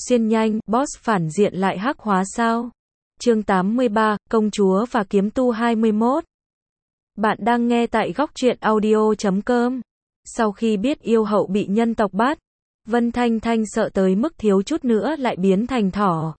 Xuyên nhanh, boss phản diện lại hắc hóa sao? Chương 83, Công chúa và kiếm tu 21. Bạn đang nghe tại góc truyện audio.com. Sau khi biết yêu hậu bị nhân tộc bắt, Vân Thanh Thanh sợ tới mức thiếu chút nữa lại biến thành thỏ.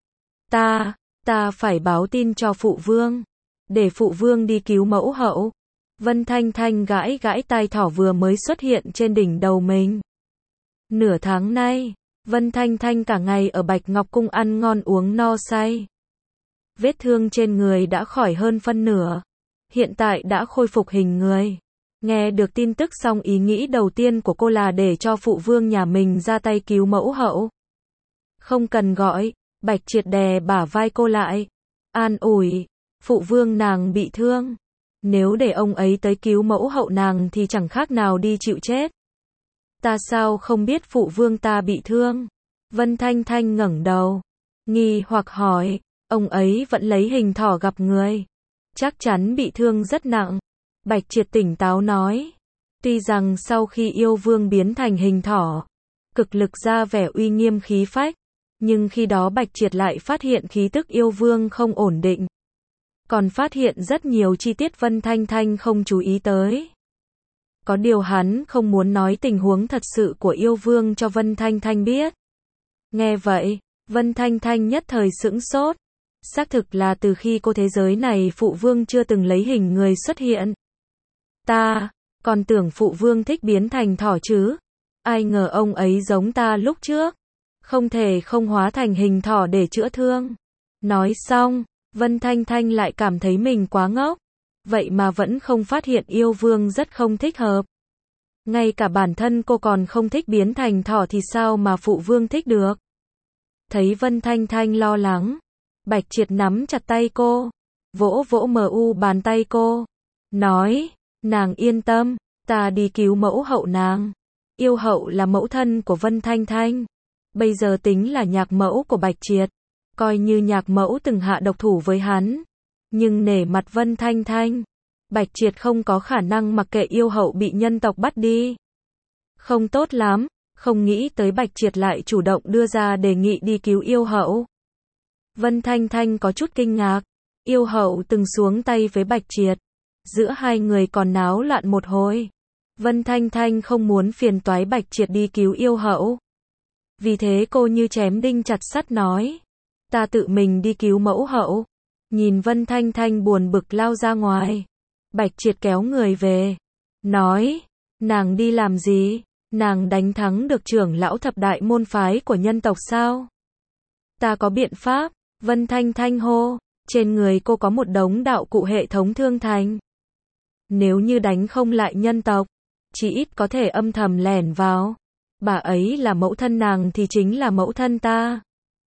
Ta phải báo tin cho phụ vương, để phụ vương đi cứu mẫu hậu. Vân Thanh Thanh gãi gãi tai thỏ vừa mới xuất hiện trên đỉnh đầu mình. Nửa tháng nay, Vân Thanh Thanh cả ngày ở Bạch Ngọc Cung ăn ngon uống no say. Vết thương trên người đã khỏi hơn phân nửa, hiện tại đã khôi phục hình người. Nghe được tin tức xong, ý nghĩ đầu tiên của cô là để cho phụ vương nhà mình ra tay cứu mẫu hậu. Không cần gọi, Bạch Triệt đè bả vai cô lại, an ủi, phụ vương nàng bị thương. Nếu để ông ấy tới cứu mẫu hậu nàng thì chẳng khác nào đi chịu chết. Ta sao không biết phụ vương ta bị thương? Vân Thanh Thanh ngẩng đầu, nghi hoặc hỏi, ông ấy vẫn lấy hình thỏ gặp người. Chắc chắn bị thương rất nặng. Bạch Triệt tỉnh táo nói. Tuy rằng sau khi yêu vương biến thành hình thỏ, cực lực ra vẻ uy nghiêm khí phách, nhưng khi đó Bạch Triệt lại phát hiện khí tức yêu vương không ổn định. Còn phát hiện rất nhiều chi tiết Vân Thanh Thanh không chú ý tới. Có điều hắn không muốn nói tình huống thật sự của yêu vương cho Vân Thanh Thanh biết. Nghe vậy, Vân Thanh Thanh nhất thời sững sốt. Xác thực là từ khi cô thế giới này phụ vương chưa từng lấy hình người xuất hiện. Ta còn tưởng phụ vương thích biến thành thỏ chứ. Ai ngờ ông ấy giống ta lúc trước. Không thể không hóa thành hình thỏ để chữa thương. Nói xong, Vân Thanh Thanh lại cảm thấy mình quá ngốc. Vậy mà vẫn không phát hiện yêu vương rất không thích hợp. Ngay cả bản thân cô còn không thích biến thành thỏ thì sao mà phụ vương thích được. Thấy Vân Thanh Thanh lo lắng, Bạch Triệt nắm chặt tay cô, vỗ vỗ bàn tay cô, nói, nàng yên tâm, ta đi cứu mẫu hậu nàng. Yêu hậu là mẫu thân của Vân Thanh Thanh, bây giờ tính là nhạc mẫu của Bạch Triệt. Coi như nhạc mẫu từng hạ độc thủ với hắn, nhưng nể mặt Vân Thanh Thanh, Bạch Triệt không có khả năng mặc kệ yêu hậu bị nhân tộc bắt đi. Không tốt lắm, không nghĩ tới Bạch Triệt lại chủ động đưa ra đề nghị đi cứu yêu hậu. Vân Thanh Thanh có chút kinh ngạc, yêu hậu từng xuống tay với Bạch Triệt, giữa hai người còn náo loạn một hồi. Vân Thanh Thanh không muốn phiền toái Bạch Triệt đi cứu yêu hậu. Vì thế cô như chém đinh chặt sắt nói, ta tự mình đi cứu mẫu hậu. Nhìn Vân Thanh Thanh buồn bực lao ra ngoài, Bạch Triệt kéo người về, nói, nàng đi làm gì? Nàng đánh thắng được trưởng lão thập đại môn phái của nhân tộc sao? Ta có biện pháp. Vân Thanh Thanh hô, trên người cô có một đống đạo cụ hệ thống thương thành. Nếu như đánh không lại nhân tộc, chỉ ít có thể âm thầm lẻn vào. Bà ấy là mẫu thân nàng thì chính là mẫu thân ta.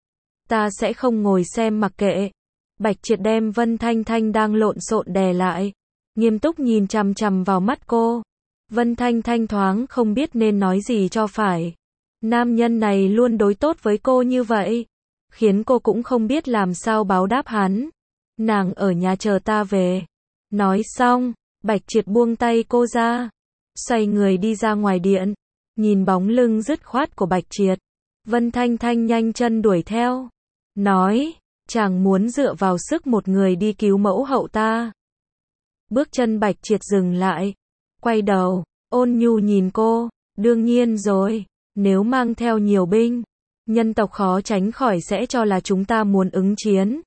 Ta sẽ không ngồi xem mặc kệ. Bạch Triệt đem Vân Thanh Thanh đang lộn xộn đè lại, nghiêm túc nhìn chằm chằm vào mắt cô. Vân Thanh Thanh thoáng không biết nên nói gì cho phải. Nam nhân này luôn đối tốt với cô như vậy, khiến cô cũng không biết làm sao báo đáp hắn. Nàng ở nhà chờ ta về. Nói xong, Bạch Triệt buông tay cô ra, xoay người đi ra ngoài điện. Nhìn bóng lưng dứt khoát của Bạch Triệt, Vân Thanh Thanh nhanh chân đuổi theo, nói, chàng muốn dựa vào sức một người đi cứu mẫu hậu ta. Bước chân Bạch Triệt dừng lại, quay đầu, ôn nhu nhìn cô, đương nhiên rồi, nếu mang theo nhiều binh, nhân tộc khó tránh khỏi sẽ cho là chúng ta muốn ứng chiến.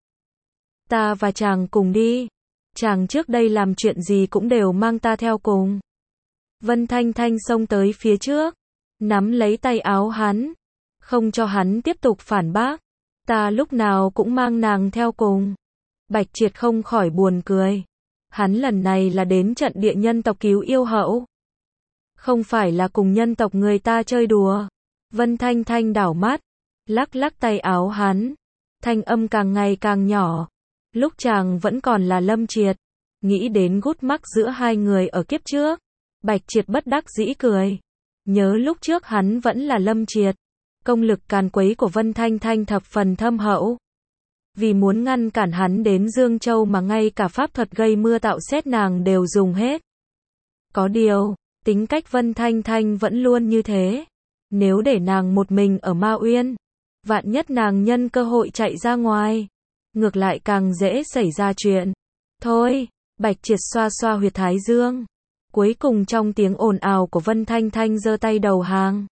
Ta và chàng cùng đi, chàng trước đây làm chuyện gì cũng đều mang ta theo cùng. Vân Thanh Thanh xông tới phía trước, nắm lấy tay áo hắn, không cho hắn tiếp tục phản bác. Ta lúc nào cũng mang nàng theo cùng. Bạch Triệt không khỏi buồn cười. Hắn lần này là đến trận địa nhân tộc cứu yêu hậu, không phải là cùng nhân tộc người ta chơi đùa. Vân Thanh Thanh đảo mắt, lắc lắc tay áo hắn, thanh âm càng ngày càng nhỏ. Lúc chàng vẫn còn là Lâm Triệt, nghĩ đến gút mắc giữa hai người ở kiếp trước, Bạch Triệt bất đắc dĩ cười. Nhớ lúc trước hắn vẫn là Lâm Triệt, công lực càn quấy của Vân Thanh Thanh thập phần thâm hậu. Vì muốn ngăn cản hắn đến Dương Châu mà ngay cả pháp thuật gây mưa tạo sét nàng đều dùng hết. Có điều, tính cách Vân Thanh Thanh vẫn luôn như thế. Nếu để nàng một mình ở Ma Uyên, Vạn nhất nàng nhân cơ hội chạy ra ngoài, ngược lại càng dễ xảy ra chuyện. Thôi, Bạch Triệt xoa xoa huyệt thái dương. Cuối cùng trong tiếng ồn ào của Vân Thanh Thanh giơ tay đầu hàng.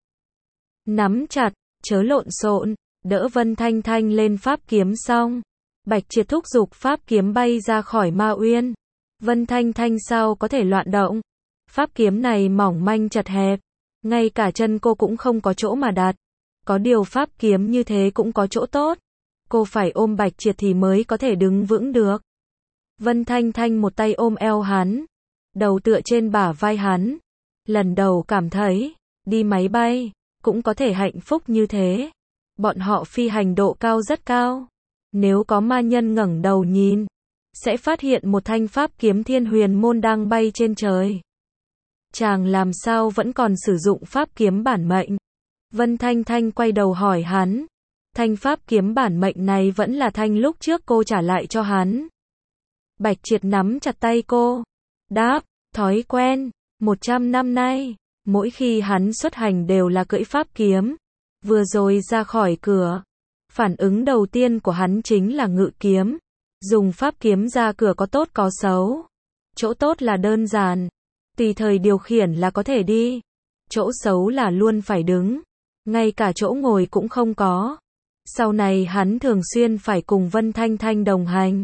Nắm chặt, chớ lộn xộn, đỡ Vân Thanh Thanh lên pháp kiếm xong. Bạch Triệt thúc giục pháp kiếm bay ra khỏi Ma Uyên. Vân Thanh Thanh sao có thể loạn động. Pháp kiếm này mỏng manh chật hẹp. Ngay cả chân cô cũng không có chỗ mà đặt. Có điều pháp kiếm như thế cũng có chỗ tốt. Cô phải ôm Bạch Triệt thì mới có thể đứng vững được. Vân Thanh Thanh một tay ôm eo hắn. Đầu tựa trên bả vai hắn. Lần đầu cảm thấy, đi máy bay, cũng có thể hạnh phúc như thế. Bọn họ phi hành độ cao rất cao. Nếu có ma nhân ngẩng đầu nhìn, sẽ phát hiện một thanh pháp kiếm Thiên Huyền Môn đang bay trên trời. Chàng làm sao vẫn còn sử dụng pháp kiếm bản mệnh? Vân Thanh Thanh quay đầu hỏi hắn. Thanh pháp kiếm bản mệnh này vẫn là thanh lúc trước cô trả lại cho hắn. Bạch Triệt nắm chặt tay cô. Đáp, thói quen, 100 năm nay, mỗi khi hắn xuất hành đều là cưỡi pháp kiếm. Vừa rồi ra khỏi cửa, phản ứng đầu tiên của hắn chính là ngự kiếm. Dùng pháp kiếm ra cửa có tốt có xấu. Chỗ tốt là đơn giản, tùy thời điều khiển là có thể đi. Chỗ xấu là luôn phải đứng, ngay cả chỗ ngồi cũng không có. Sau này hắn thường xuyên phải cùng Vân Thanh Thanh đồng hành.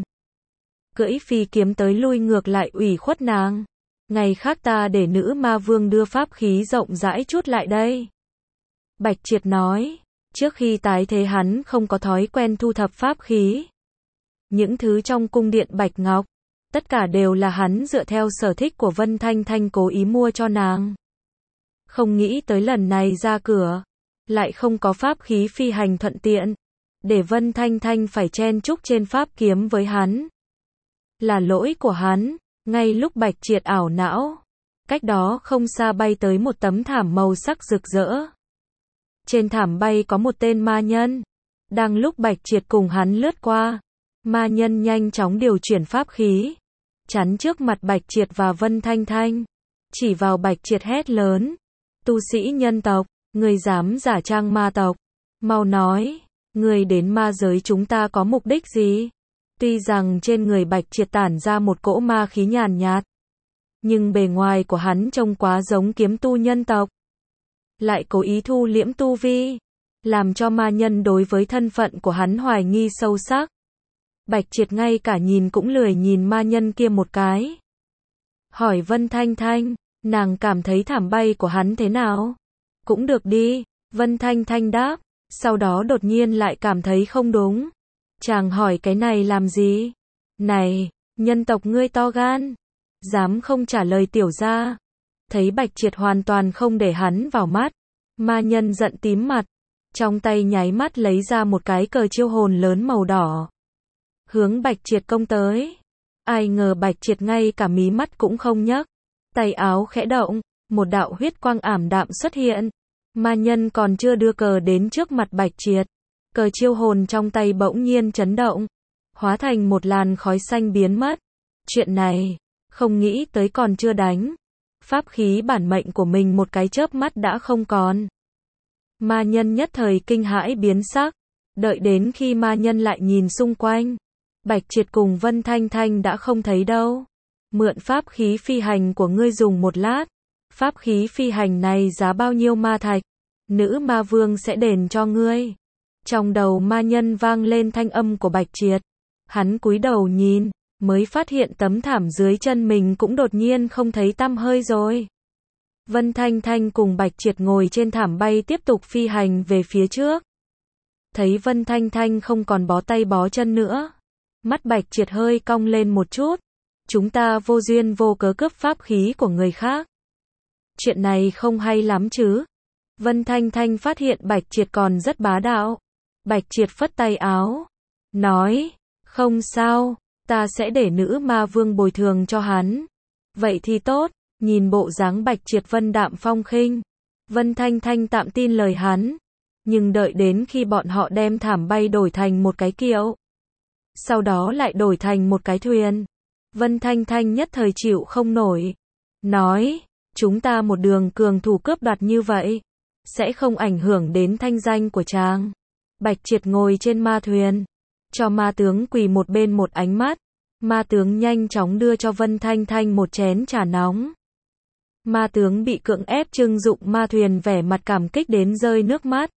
Cưỡi phi kiếm tới lui ngược lại ủy khuất nàng. Ngày khác ta để nữ ma vương đưa pháp khí rộng rãi chút lại đây. Bạch Triệt nói, trước khi tái thế hắn không có thói quen thu thập pháp khí. Những thứ trong cung điện Bạch Ngọc, tất cả đều là hắn dựa theo sở thích của Vân Thanh Thanh cố ý mua cho nàng. Không nghĩ tới lần này ra cửa, lại không có pháp khí phi hành thuận tiện, để Vân Thanh Thanh phải chen chúc trên pháp kiếm với hắn. Là lỗi của hắn. Ngay lúc Bạch Triệt ảo não, cách đó không xa bay tới một tấm thảm màu sắc rực rỡ. Trên thảm bay có một tên ma nhân. Đang lúc Bạch Triệt cùng hắn lướt qua, ma nhân nhanh chóng điều chuyển pháp khí, chắn trước mặt Bạch Triệt và Vân Thanh Thanh. Chỉ vào Bạch Triệt hét lớn, tu sĩ nhân tộc, người dám giả trang ma tộc, mau nói, người đến ma giới chúng ta có mục đích gì? Tuy rằng trên người Bạch Triệt tản ra một cỗ ma khí nhàn nhạt, nhưng bề ngoài của hắn trông quá giống kiếm tu nhân tộc. Lại cố ý thu liễm tu vi, làm cho ma nhân đối với thân phận của hắn hoài nghi sâu sắc. Bạch Triệt ngay cả nhìn cũng lười nhìn ma nhân kia một cái. Hỏi Vân Thanh Thanh, nàng cảm thấy thảm bay của hắn thế nào? Cũng được đi, Vân Thanh Thanh đáp, sau đó đột nhiên lại cảm thấy không đúng. Chàng hỏi cái này làm gì? Này, nhân tộc ngươi to gan, dám không trả lời tiểu gia. Thấy Bạch Triệt hoàn toàn không để hắn vào mắt, ma nhân giận tím mặt, trong tay nháy mắt lấy ra một cái cờ chiêu hồn lớn màu đỏ, hướng Bạch Triệt công tới. Ai ngờ Bạch Triệt ngay cả mí mắt cũng không nhấc, tay áo khẽ động, một đạo huyết quang ảm đạm xuất hiện. Ma nhân còn chưa đưa cờ đến trước mặt Bạch Triệt, cờ chiêu hồn trong tay bỗng nhiên chấn động, hóa thành một làn khói xanh biến mất. Chuyện này, không nghĩ tới còn chưa đánh. Pháp khí bản mệnh của mình một cái chớp mắt đã không còn. Ma nhân nhất thời kinh hãi biến sắc. Đợi đến khi ma nhân lại nhìn xung quanh, Bạch Triệt cùng Vân Thanh Thanh đã không thấy đâu. Mượn pháp khí phi hành của ngươi dùng một lát. Pháp khí phi hành này giá bao nhiêu ma thạch? Nữ ma vương sẽ đền cho ngươi. Trong đầu ma nhân vang lên thanh âm của Bạch Triệt. Hắn cúi đầu nhìn, mới phát hiện tấm thảm dưới chân mình cũng đột nhiên không thấy tăm hơi rồi. Vân Thanh Thanh cùng Bạch Triệt ngồi trên thảm bay tiếp tục phi hành về phía trước. Thấy Vân Thanh Thanh không còn bó tay bó chân nữa, mắt Bạch Triệt hơi cong lên một chút. Chúng ta vô duyên vô cớ cướp pháp khí của người khác. Chuyện này không hay lắm chứ. Vân Thanh Thanh phát hiện Bạch Triệt còn rất bá đạo. Bạch Triệt phất tay áo, nói, không sao, ta sẽ để nữ ma vương bồi thường cho hắn. Vậy thì tốt. Nhìn bộ dáng Bạch Triệt vân đạm phong khinh, Vân Thanh Thanh tạm tin lời hắn. Nhưng đợi đến khi bọn họ đem thảm bay đổi thành một cái kiệu, sau đó lại đổi thành một cái thuyền, Vân Thanh Thanh nhất thời chịu không nổi. Nói, chúng ta một đường cường thủ cướp đoạt như vậy, sẽ không ảnh hưởng đến thanh danh của chàng. Bạch Triệt ngồi trên ma thuyền, cho ma tướng quỳ một bên một ánh mắt. Ma tướng nhanh chóng đưa cho Vân Thanh Thanh một chén trà nóng. Ma tướng bị cưỡng ép trưng dụng ma thuyền vẻ mặt cảm kích đến rơi nước mắt.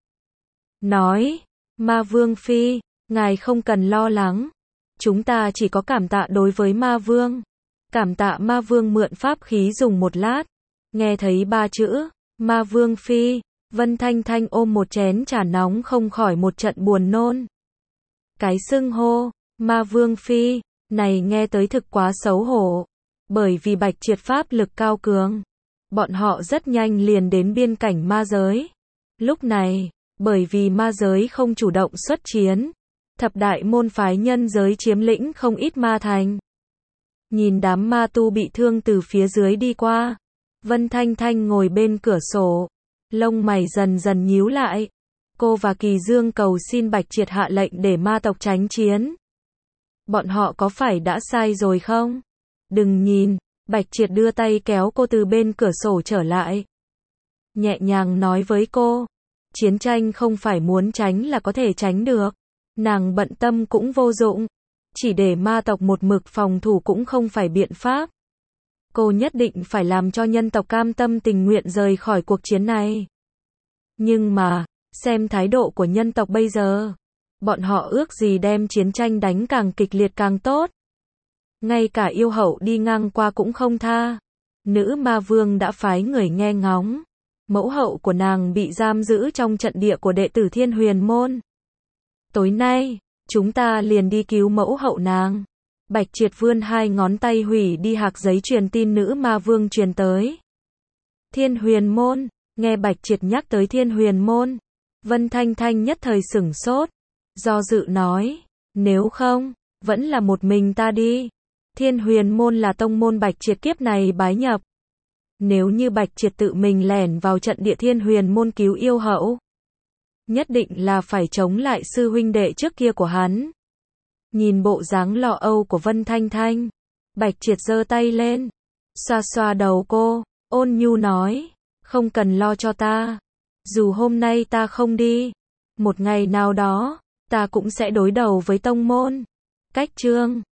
Nói, Ma Vương Phi, ngài không cần lo lắng. Chúng ta chỉ có cảm tạ đối với Ma Vương. Cảm tạ Ma Vương mượn pháp khí dùng một lát. Nghe thấy ba chữ, Ma Vương Phi, Vân Thanh Thanh ôm một chén trà nóng không khỏi một trận buồn nôn. Cái xưng hô, Ma Vương Phi, này nghe tới thực quá xấu hổ. Bởi vì Bạch Triệt pháp lực cao cường. Bọn họ rất nhanh liền đến biên cảnh ma giới. Lúc này, bởi vì ma giới không chủ động xuất chiến, thập đại môn phái nhân giới chiếm lĩnh không ít ma thành. Nhìn đám ma tu bị thương từ phía dưới đi qua, Vân Thanh Thanh ngồi bên cửa sổ, lông mày dần dần nhíu lại. Cô và Kỳ Dương cầu xin Bạch Triệt hạ lệnh để ma tộc tránh chiến. Bọn họ có phải đã sai rồi không? Đừng nhìn, Bạch Triệt đưa tay kéo cô từ bên cửa sổ trở lại. Nhẹ nhàng nói với cô, chiến tranh không phải muốn tránh là có thể tránh được. Nàng bận tâm cũng vô dụng. Chỉ để ma tộc một mực phòng thủ cũng không phải biện pháp. Cô nhất định phải làm cho nhân tộc cam tâm tình nguyện rời khỏi cuộc chiến này. Nhưng mà, xem thái độ của nhân tộc bây giờ, bọn họ ước gì đem chiến tranh đánh càng kịch liệt càng tốt. Ngay cả yêu hậu đi ngang qua cũng không tha. Nữ ma vương đã phái người nghe ngóng. Mẫu hậu của nàng bị giam giữ trong trận địa của đệ tử Thiên Huyền Môn. Tối nay, chúng ta liền đi cứu mẫu hậu nàng. Bạch Triệt vươn hai ngón tay hủy đi hạc giấy truyền tin nữ ma vương truyền tới. Thiên Huyền Môn, nghe Bạch Triệt nhắc tới Thiên Huyền Môn, Vân Thanh Thanh nhất thời sửng sốt, do dự nói, nếu không, vẫn là một mình ta đi. Thiên Huyền Môn là tông môn Bạch Triệt kiếp này bái nhập. Nếu như Bạch Triệt tự mình lẻn vào trận địa Thiên Huyền Môn cứu yêu hậu, nhất định là phải chống lại sư huynh đệ trước kia của hắn. Nhìn bộ dáng lo âu của Vân Thanh Thanh, Bạch Triệt giơ tay lên, xoa xoa đầu cô, ôn nhu nói, không cần lo cho ta. Dù hôm nay ta không đi, một ngày nào đó, ta cũng sẽ đối đầu với tông môn. Cách chương